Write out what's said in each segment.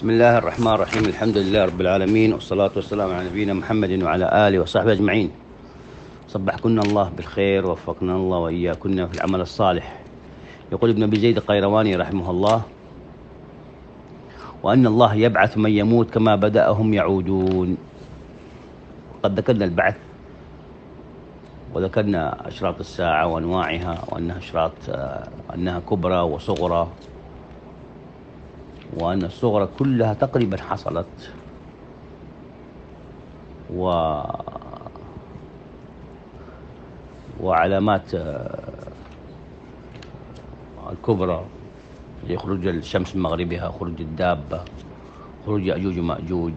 بسم الله الرحمن الرحيم. الحمد لله رب العالمين، والصلاة والسلام على نبينا محمد وعلى آله وصحبه أجمعين. صبحكن الله بالخير ووفقنا الله وإياكن في العمل الصالح. يقول ابن أبي زيد القيرواني رحمه الله: وأن الله يبعث من يموت كما بدأهم يعودون. قد ذكرنا البعث وذكرنا أشراط الساعة وأنواعها، وأنها أشراط أنها كبرى وصغرى، وأن الصغرى كلها تقريبا حصلت، وعلامات الكبرى لخروج الشمس من مغربها، خروج الدابة، خروج يأجوج ومأجوج،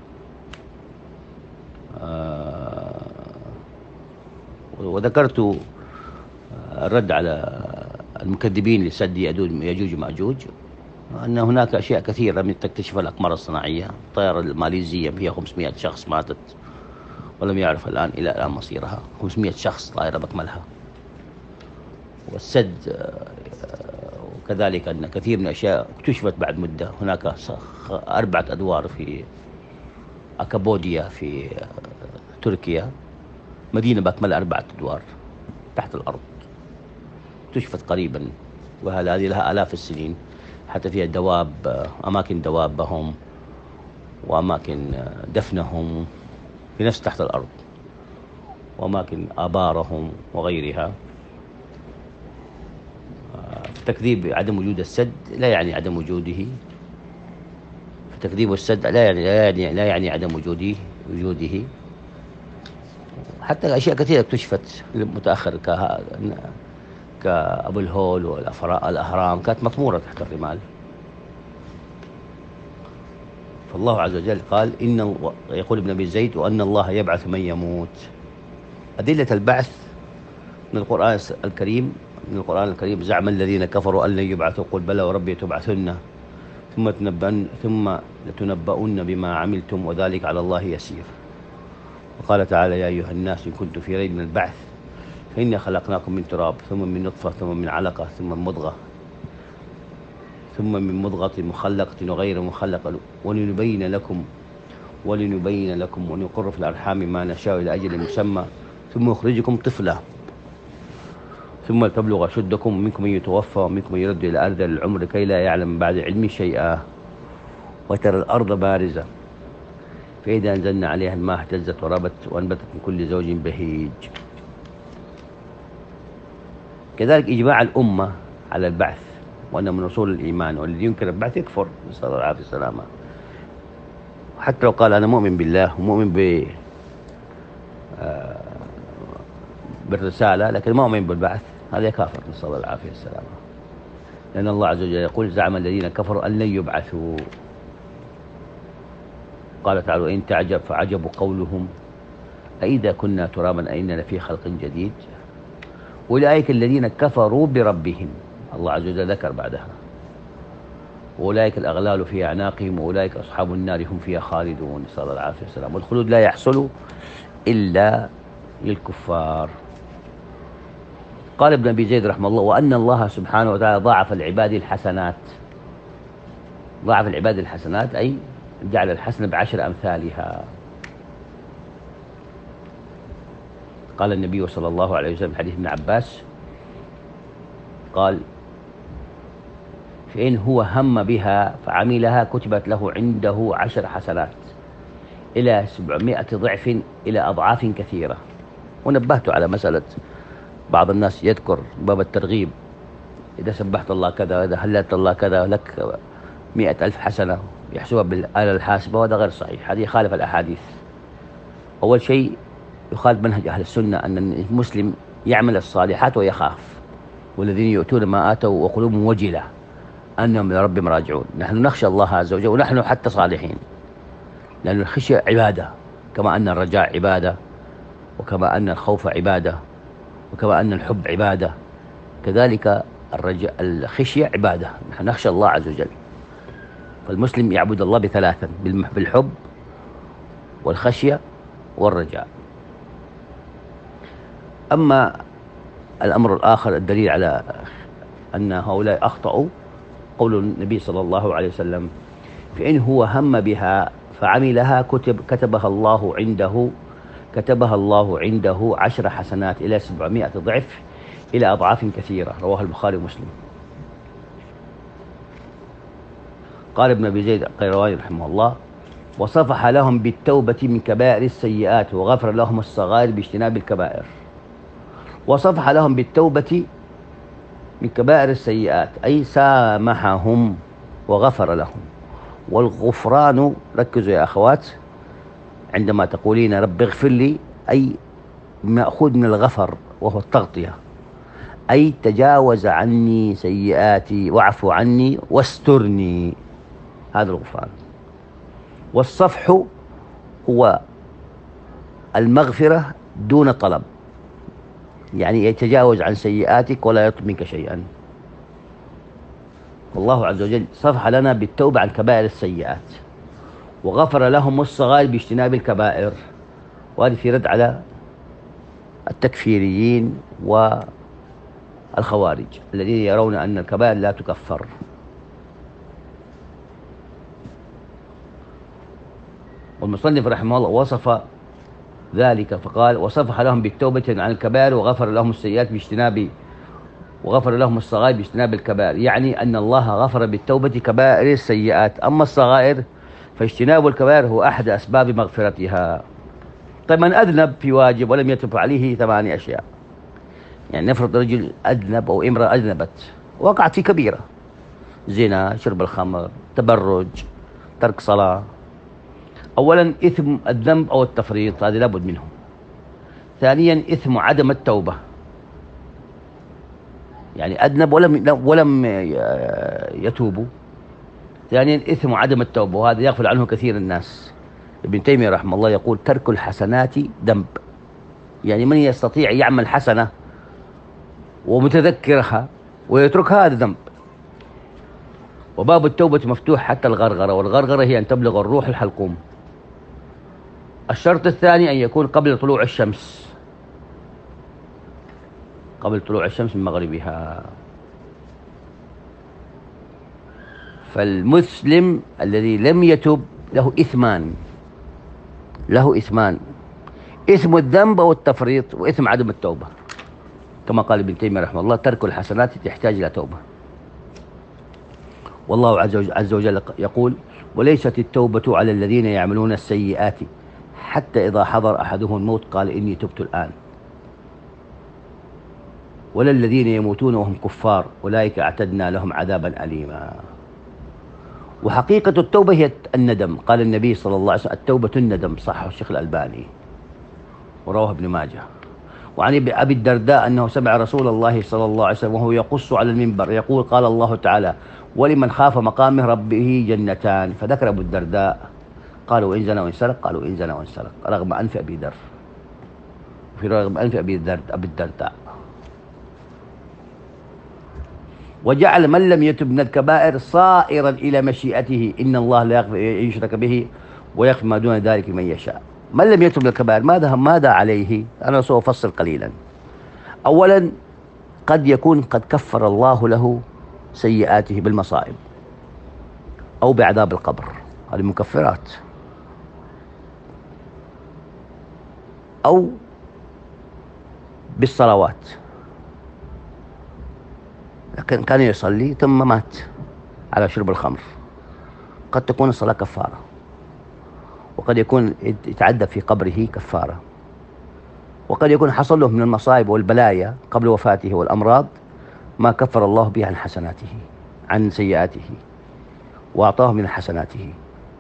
وذكرت الرد على المكذبين لسد يأجوج ومأجوج، أن هناك أشياء كثيرة من تكتشف الأقمار الصناعية. الطائرة الماليزية فيها 500 شخص ماتت ولم يعرف إلى الآن مصيرها. 500 شخص طائرة بأكملها. والسد وكذلك أن كثير من الأشياء اكتشفت بعد مدة. هناك 4 أدوار في أكابوديا في تركيا، مدينة بأكملها 4 أدوار تحت الأرض، اكتشفت قريبا، وهذه لها آلاف السنين. حتى فيها دواب، أماكن دوابهم وأماكن دفنهم في نفس تحت الأرض، وأماكن آبارهم وغيرها. تكذيب عدم وجود السد لا يعني عدم وجوده. تكذيب السد لا يعني عدم وجوده. حتى أشياء كثيرة اكتشفت متأخر كأبو الهول والأهرام كانت مطمورة تحت الرمال. فالله عز وجل قال يقول ابن أبي زيد: وأن الله يبعث من يموت. أدلة البعث من القرآن الكريم: زعم الذين كفروا أن لن يبعثوا، قل بلى وربي تبعثن ثم لتنبؤن بما عملتم وذلك على الله يسير. وقال تعالى: يا أيها الناس إن كنتم في ريب من البعث فإنا خلقناكم من تراب ثم من نطفة ثم من علقة ثم من مضغة مخلقة وغير مخلقة ولنبين لكم ونقر في الأرحام ما نشاء إلى أجل مسمى ثم يخرجكم طفلا ثم تبلغ أشدكم، منكم من يتوفى ومنكم من يرد إلى أرذل العمر كي لا يعلم بعد علم شيئا. وترى الأرض بارزة فإذا أنزلنا عليها الماء اهتزت وربت وأنبتت من كل زوج بهيج. كذلك إجماع الأمة على البعث، وأن من أصول الإيمان، والذي ينكر البعث يكفر، نسأل الله العافية والسلامة. حتى لو قال أنا مؤمن بالله ومؤمن بالرسالة لكن ما أؤمن بالبعث، هذا كافر، نسأل الله العافية والسلامة. لأن الله عز وجل يقول: زعم الذين كفروا أن لن يبعثوا. قال تعالى: إن تعجب فعجب قولهم أإذا كنا ترابا أئنا لفي خلق جديد. أولئك الذين كفروا بربهم، الله عز وجل ذكر بعدها: أولئك الأغلال في أعناقهم وأولئك أصحاب النار هم فيها خالدون، نسأل الله العافية والسلام. والخلود لا يحصل إلا للكفار. قال ابن أبي زيد رحمه الله: وأن الله سبحانه وتعالى ضاعف العباد الحسنات، أي جعل الحسنة ب10 أمثالها. قال النبي صلى الله عليه وسلم حديث ابن عباس قال: فإن هو هم بها فعملها كتبت له عنده 10 حسنات إلى 700 ضعف إلى أضعاف كثيرة. ونبهت على مسألة بعض الناس يذكر باب الترغيب: إذا سبحت الله كذا، إذا هللت الله كذا لك 100,000 حسنة، يحسبها بالآلة الحاسبة، وهذا غير صحيح. هذه يخالف الأحاديث. أول شيء يخالف منهج أهل السنة أن المسلم يعمل الصالحات ويخاف، والذين يؤتون ما آتوا وقلوبهم وجلة أنهم إلى ربهم راجعون. نحن نخشى الله عز وجل، ونحن حتى صالحين، لأن الخشية عبادة، كما أن الرجاء عبادة، وكما أن الخوف عبادة، وكما أن الحب عبادة، كذلك الخشية عبادة. نحن نخشى الله عز وجل. فالمسلم يعبد الله ب3: بالحب والخشية والرجاء. أما الأمر الآخر الدليل على أن هؤلاء أخطأوا قول النبي صلى الله عليه وسلم: فإن هو هم بها فعملها كتبها الله عنده 10 حسنات إلى 700 ضعف إلى أضعاف كثيرة. رواه البخاري ومسلم. قال ابن أبي زيد القيرواني رحمه الله: وصفح لهم بالتوبة من كبائر السيئات وغفر لهم الصغائر باجتناب الكبائر. وصفح لهم بالتوبة من كبائر السيئات أي سامحهم وغفر لهم. والغفران، ركزوا يا أخوات، عندما تقولين رب اغفر لي أي مأخوذ من الغفر وهو التغطية، أي تجاوز عني سيئاتي واعف عني واسترني، هذا الغفران. والصفح هو المغفرة دون طلب، يعني يتجاوز عن سيئاتك ولا يطلب منك شيئا. والله عز وجل صفح لنا بالتوبة عن كبائر السيئات وغفر لهم الصغائر باجتناب الكبائر. وهذه في رد على التكفيريين والخوارج الذين يرون أن الكبائر لا تكفر. والمصنف رحمه الله وصف ذلك فقال: وصفح لهم بالتوبة عن الكبائر وغفر لهم السيئات وغفر لهم الصغائر باجتناب الكبائر، يعني أن الله غفر بالتوبة كبائر السيئات، أما الصغائر فاجتناب الكبائر هو أحد أسباب مغفرتها. طيب من أذنب في واجب ولم يتب عليه 8 أشياء، يعني نفرض رجل أذنب أو امرأة أذنبت وقعت في كبيرة: زنا، شرب الخمر، تبرج، ترك صلاة. أولا إثم الذنب أو التفريط، هذا لابد منه. ثانيا إثم عدم التوبة، يعني أذنب ولم يتوبوا. ثانيا إثم عدم التوبة، وهذا يغفل عنه كثير الناس. ابن تيمية رحمه الله يقول: ترك الحسنات ذنب، يعني من يستطيع يعمل حسنة ومتذكرها ويتركها هذا ذنب. وباب التوبة مفتوح حتى الغرغرة، والغرغرة هي أن تبلغ الروح الحلقوم. الشرط الثاني أن يكون قبل طلوع الشمس، قبل طلوع الشمس من مغربها. فالمسلم الذي لم يتب له إثمان: إثم الذنب أو التفريط، وإثم عدم التوبة. كما قال ابن تيمية رحمه الله: ترك الحسنات تحتاج إلى توبة. والله عز وجل يقول: وليست التوبة على الذين يعملون السيئات حتى إذا حضر أحدهم الموت قال إني تبت الآن، ولا الذين يموتون وهم كفار أولئك أعتدنا لهم عذابا أليما. وحقيقة التوبة هي الندم. قال النبي صلى الله عليه وسلم: التوبة الندم، صححه الشيخ الألباني ورواه ابن ماجه. وعن أبي الدرداء أنه سمع رسول الله صلى الله عليه وسلم وهو يقص على المنبر يقول: قال الله تعالى: ولمن خاف مقام ربه جنتان. فذكر أبو الدرداء، قالوا: وإن زنى وإن سرق؟ قالوا: إن زنى وإن سرق، رغم أنف أبي ذر، في رغم أنف أبي الدرداء. وجعل من لم يتب من الكبائر صائرا إلى مشيئته، إن الله لا يغفر أن يشرك به ويغفر ما دون ذلك من يشاء. من لم يتب من الكبائر ماذا عليه؟ أنا سوف أفصل قليلا. أولا قد يكون قد كفر الله له سيئاته بالمصائب أو بعذاب القبر، هذه مكفرات، أو بالصلوات، لكن كان يصلي ثم مات على شرب الخمر، قد تكون الصلاة كفارة، وقد يكون يتعذب في قبره كفارة، وقد يكون حصل له من المصائب والبلايا قبل وفاته والأمراض ما كفر الله به عن حسناته، عن سيئاته، وأعطاه من حسناته.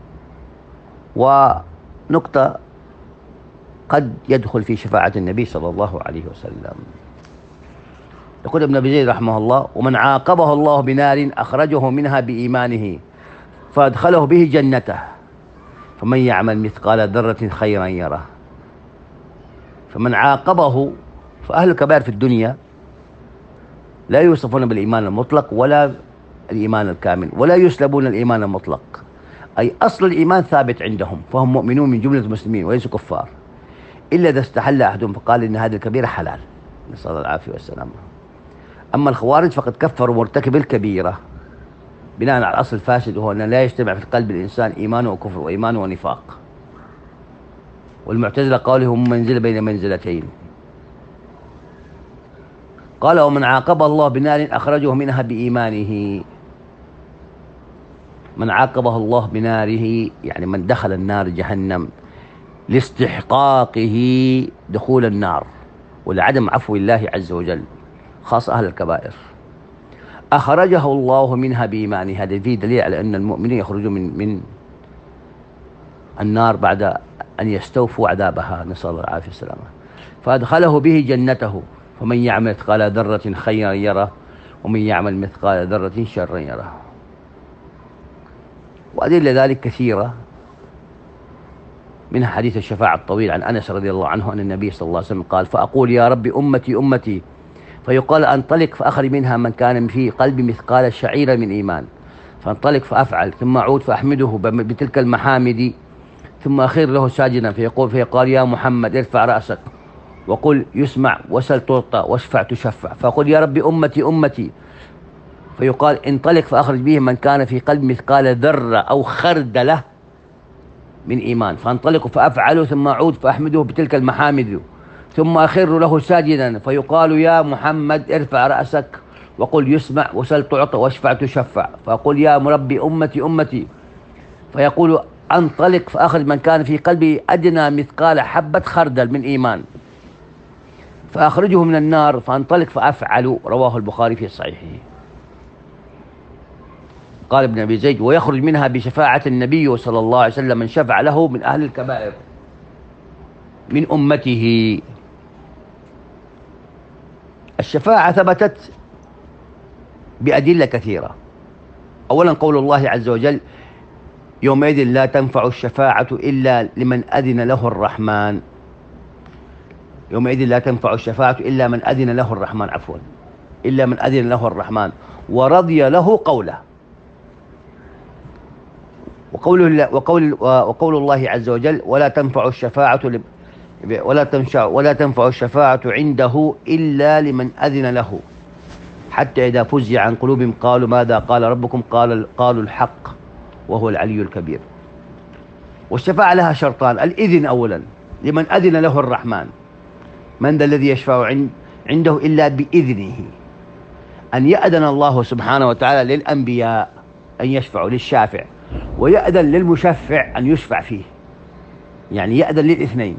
ونقطة قد يدخل في شفاعة النبي صلى الله عليه وسلم. يقول ابن أبي زيد رحمه الله: ومن عاقبه الله بنار أخرجه منها بإيمانه فأدخله به جنته، فمن يعمل مثقال ذرة خيرا يره. فمن عاقبه، فأهل الكبائر في الدنيا لا يوصفون بالإيمان المطلق ولا الإيمان الكامل، ولا يسلبون الإيمان المطلق، أي أصل الإيمان ثابت عندهم، فهم مؤمنون من جملة المسلمين وليسوا كفار، إلا إذا استحل أحدهم فقال إن هذه الكبيرة حلال، نسأل الله العافية والسلامة. أما الخوارج فقد كفروا مرتكب الكبيرة بناء على الأصل الفاسد، وهو أن لا يجتمع في قلب الإنسان إيمان وكفر وإيمان ونفاق. والمعتزلة قالوا هم منزلة بين منزلتين. قال ومن عاقبه الله بنار أخرجه منها بإيمانه. من عاقبه الله بناره يعني من دخل النار جهنم لاستحقاقه دخول النار ولعدم عفو الله عز وجل، خاصة أهل الكبائر، أخرجه الله منها بإيمانه. هذا فيه دليل على أن المؤمنين يخرجون من النار بعد أن يستوفوا عذابها، نسأل الله العافية والسلامة. فأدخله به جنته. فمن يعمل مثقال ذرة خيرا يره ومن يعمل مثقال ذرة شرا يره. وأدلة ذلك كثيرة، منها حديث الشفاعة الطويل عن أنس رضي الله عنه أن النبي صلى الله عليه وسلم قال فأقول يا رب أمتي أمتي، فيقال أنطلق فأخرج منها من كان في قلبي مثقال شعيرة من إيمان، فانطلق فأفعل، ثم أعود فأحمده بتلك المحامد، ثم أخير له ساجدا فيقال يا محمد ارفع رأسك وقل يسمع وسل تعطى واشفع تشفع، فأقول يا رب أمتي أمتي، فيقال انطلق فأخرج به من كان في قلب مثقال ذرة أو خردلة من إيمان، فانطلق فأفعله، ثم أعود فأحمده بتلك المحامد، ثم أخر له ساجدا فيقال يا محمد ارفع رأسك وقل يسمع وسل تعطى واشفع تشفع، فأقول يا مربي أمتي أمتي، فيقول انطلق فأخرج من كان في قلبي أدنى مثقال حبة خردل من إيمان، فأخرجه من النار، فانطلق فأفعل. رواه البخاري في صحيحه. قال ابن أبي زيد ويخرج منها بشفاعة النبي صلى الله عليه وسلم من شفع له من أهل الكبائر من أمته. الشفاعة ثبتت بأدلة كثيرة. أولا قول الله عز وجل يومئذ لا تنفع الشفاعة إلا لمن أذن له الرحمن. يومئذ لا تنفع الشفاعة إلا من أذن له الرحمن، عفوا، إلا من أذن له الرحمن ورضي له قوله. وقول الله عز وجل ولا تنفع الشفاعة عنده إلا لمن أذن له، حتى إذا فزع عن قلوبهم قالوا ماذا قال ربكم قالوا الحق وهو العلي الكبير. والشفاعة لها شرطان: الإذن أولا لمن أذن له الرحمن، من ذا الذي يشفع عنده إلا بإذنه، أن يأذن الله سبحانه وتعالى للأنبياء أن يشفعوا للشافع، ويأذن للمشفع أن يشفع فيه، يعني يأذن للاثنين.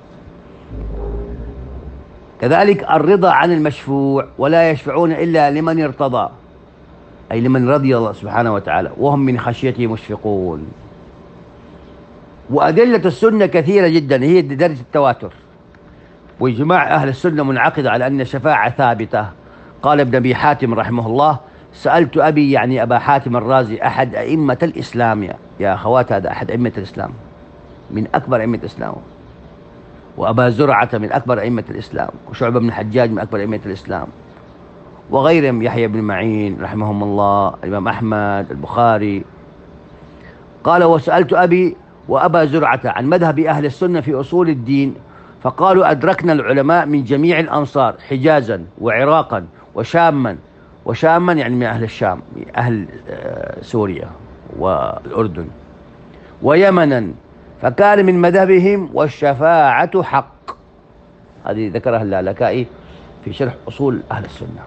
كذلك الرضا عن المشفوع، ولا يشفعون إلا لمن ارتضى، أي لمن رضي الله سبحانه وتعالى وهم من خشيته مشفقون. وأدلة السنة كثيرة جدا، هي درجة التواتر، وإجماع أهل السنة منعقد على أن الشفاعة ثابتة. قال ابن أبي حاتم رحمه الله سألت أبي، يعني أبا حاتم الرازي، أحد أئمة الإسلام، يا أخوات هذا أحد أئمة الإسلام من أكبر أئمة الإسلام، وأبا زرعة من أكبر أئمة الإسلام، وشعبة بن الحجاج من أكبر أئمة الإسلام، وغيرهم، يحيى بن معين رحمهم الله، الإمام أحمد، البخاري. قال وسألت أبي وأبا زرعة عن مذهب أهل السنة في أصول الدين، فقالوا أدركنا العلماء من جميع الأمصار حجازا وعراقا وشاما يعني من أهل الشام، أهل سوريا والأردن، ويمنا، فكان من مذهبهم والشفاعة حق. هذه ذكرها اللالكائي في شرح أصول أهل السنة.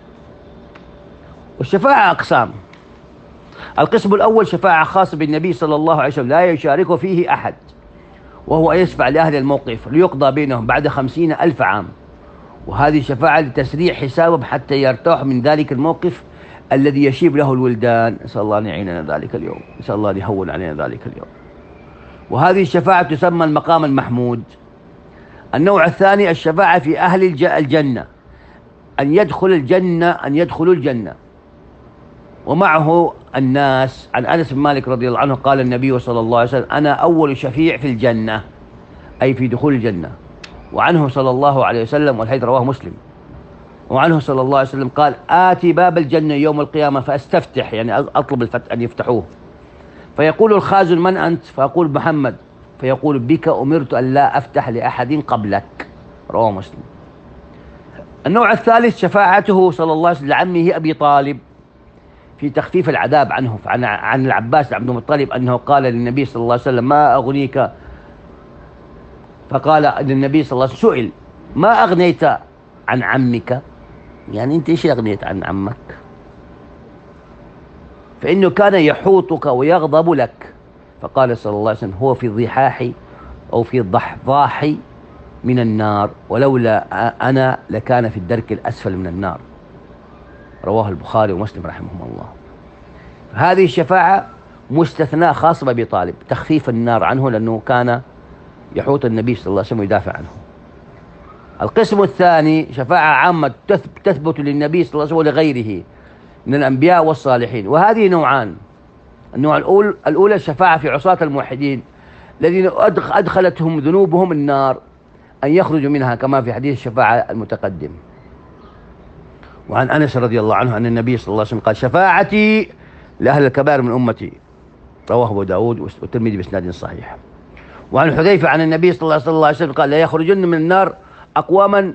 والشفاعة أقسام: القسم الأول شفاعة خاصة بالنبي صلى الله عليه وسلم لا يشارك فيه أحد، وهو يشفع لأهل الموقف ليقضى بينهم بعد 50,000 عام، وهذه شفاعة لتسريع حسابهم حتى يرتاحوا من ذلك الموقف الذي يشيب له الولدان. نسأل الله أن يعيننا ذلك اليوم، نسأل الله أن يهون علينا ذلك اليوم. وهذه الشفاعة تسمى المقام المحمود. النوع الثاني الشفاعة في أهل الجنة، أن يدخلوا الجنة ومعه الناس. عن أنس بن مالك رضي الله عنه قال النبي صلى الله عليه وسلم أنا أول شفيع في الجنة، أي في دخول الجنة. وعنه صلى الله عليه وسلم، والحديث رواه مسلم، وعنه صلى الله عليه وسلم قال آتي باب الجنة يوم القيامة فأستفتح، يعني أطلب الفتح أن يفتحوه، فيقول الخازن من أنت؟ فأقول محمد، فيقول بك أمرت أن لا أفتح لأحد قبلك. رواه مسلم. النوع الثالث شفاعته صلى الله عليه وسلم لعمه أبي طالب في تخفيف العذاب عنه، عن العباس بن عبد المطلب أنه قال للنبي صلى الله عليه وسلم: ما أغنيك؟ فقال للنبي صلى الله عليه وسلم، سئل: ما أغنيت عن عمك؟ يعني أنت إيش أغنيت عن عمك؟ فإنه كان يحوطك ويغضب لك. فقال صلى الله عليه وسلم: هو في الضحاح أو في الضحضاح من النار، ولولا أنا لكان في الدرك الأسفل من النار. رواه البخاري ومسلم رحمهم الله. هذه الشفاعة مستثناء خاص بأبي طالب، تخفيف النار عنه، لأنه كان يحوط النبي صلى الله عليه وسلم ويدافع عنه. القسم الثاني شفاعة عامة تثبت للنبي صلى الله عليه وسلم ولغيره من الأنبياء والصالحين، وهذه نوعان. النوع الأولى الشفاعة في عصاة الموحدين الذين أدخلتهم ذنوبهم النار أن يخرجوا منها، كما في حديث الشفاعة المتقدم. وعن أنس رضي الله عنه أن النبي صلى الله عليه وسلم قال: شفاعتي لأهل الكبائر من أمتي. رواه أبو داود والترمذي بإسناد صحيح. وعن حذيفة عن النبي صلى الله عليه وسلم قال: لا يخرجن من النار أقواما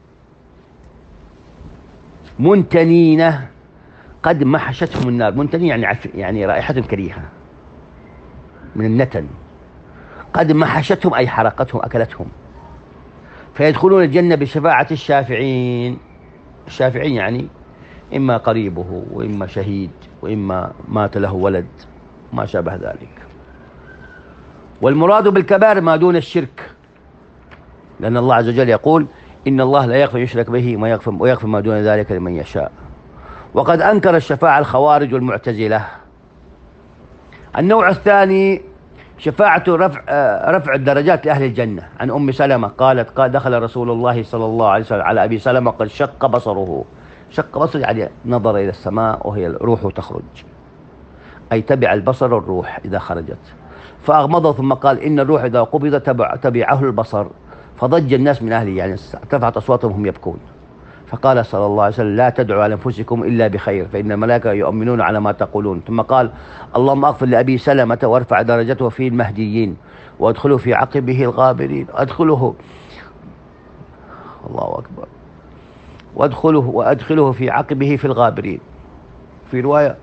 منتنين قد محشتهم النار. منتنين يعني رائحتهم كريهة من النتن. قد محشتهم أي حرقتهم أكلتهم، فيدخلون الجنة بشفاعة الشافعين. الشافعين يعني إما قريبه وإما شهيد وإما مات له ولد ما شابه ذلك. والمراد بالكبائر ما دون الشرك، لأن الله عز وجل يقول: إن الله لا يغفر يشرك به ويغفر ما دون ذلك لمن يشاء. وقد أنكر الشفاعة الخوارج والمعتزلة. النوع الثاني شفاعة رفع الدرجات لأهل الجنة. عن أم سلمة قالت: قال دخل رسول الله صلى الله عليه وسلم على أبي سلمة قد شق بصره. شق بصره يعني نظر إلى السماء وهي الروح تخرج، أي تبع البصر الروح إذا خرجت، فأغمضه ثم قال: إن الروح إذا قبض تبعه البصر. فضج الناس من أهله، يعني ارتفعت أصواتهم وهم يبكون. فقال صلى الله عليه وسلم: لا تدعوا على أنفسكم إلا بخير، فإن الملائكة يؤمنون على ما تقولون. ثم قال: اللهم اغفر لأبي سلمة وارفع درجته في المهديين وادخله في عقبه الغابرين. أدخله، الله أكبر، وأدخله في عقبه في الغابرين. في رواية: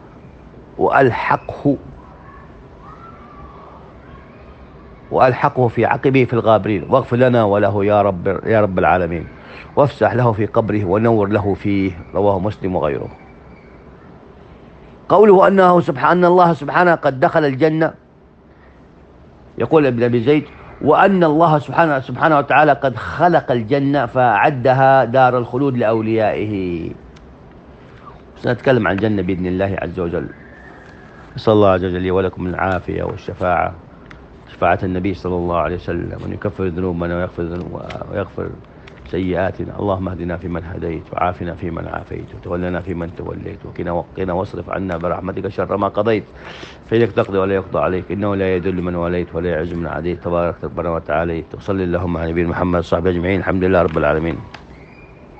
وألحقه في عقبه في الغابرين، واغفر لنا وله يا رب العالمين، وافسح له في قبره ونور له فيه. رواه مسلم وغيره. قوله أن الله سبحانه قد دخل الجنة، يقول ابن أبي زيد: وأن الله سبحانه وتعالى قد خلق الجنة فأعدها دار الخلود لأوليائه. سنتكلم عن الجنة بإذن الله عز وجل. نسأل الله عز وجل لي ولكم العافية والشفاعة، شفاعة النبي صلى الله عليه وسلم، وأن يكفر ذنوبنا ويغفر سيئاتنا. اللهم اهدنا فيمن هديت، وعافنا فيمن عافيت، وتولنا فيمن توليت، وقنا واصرف عنا برحمتك شر ما قضيت، فإنك تقضي ولا يقضى عليك، إنه لا يذل من وليت ولا يعز من عاديت، تبارك ربنا وتعالى. وصل اللهم على نبينا محمد وصحبه أجمعين. الحمد لله رب العالمين.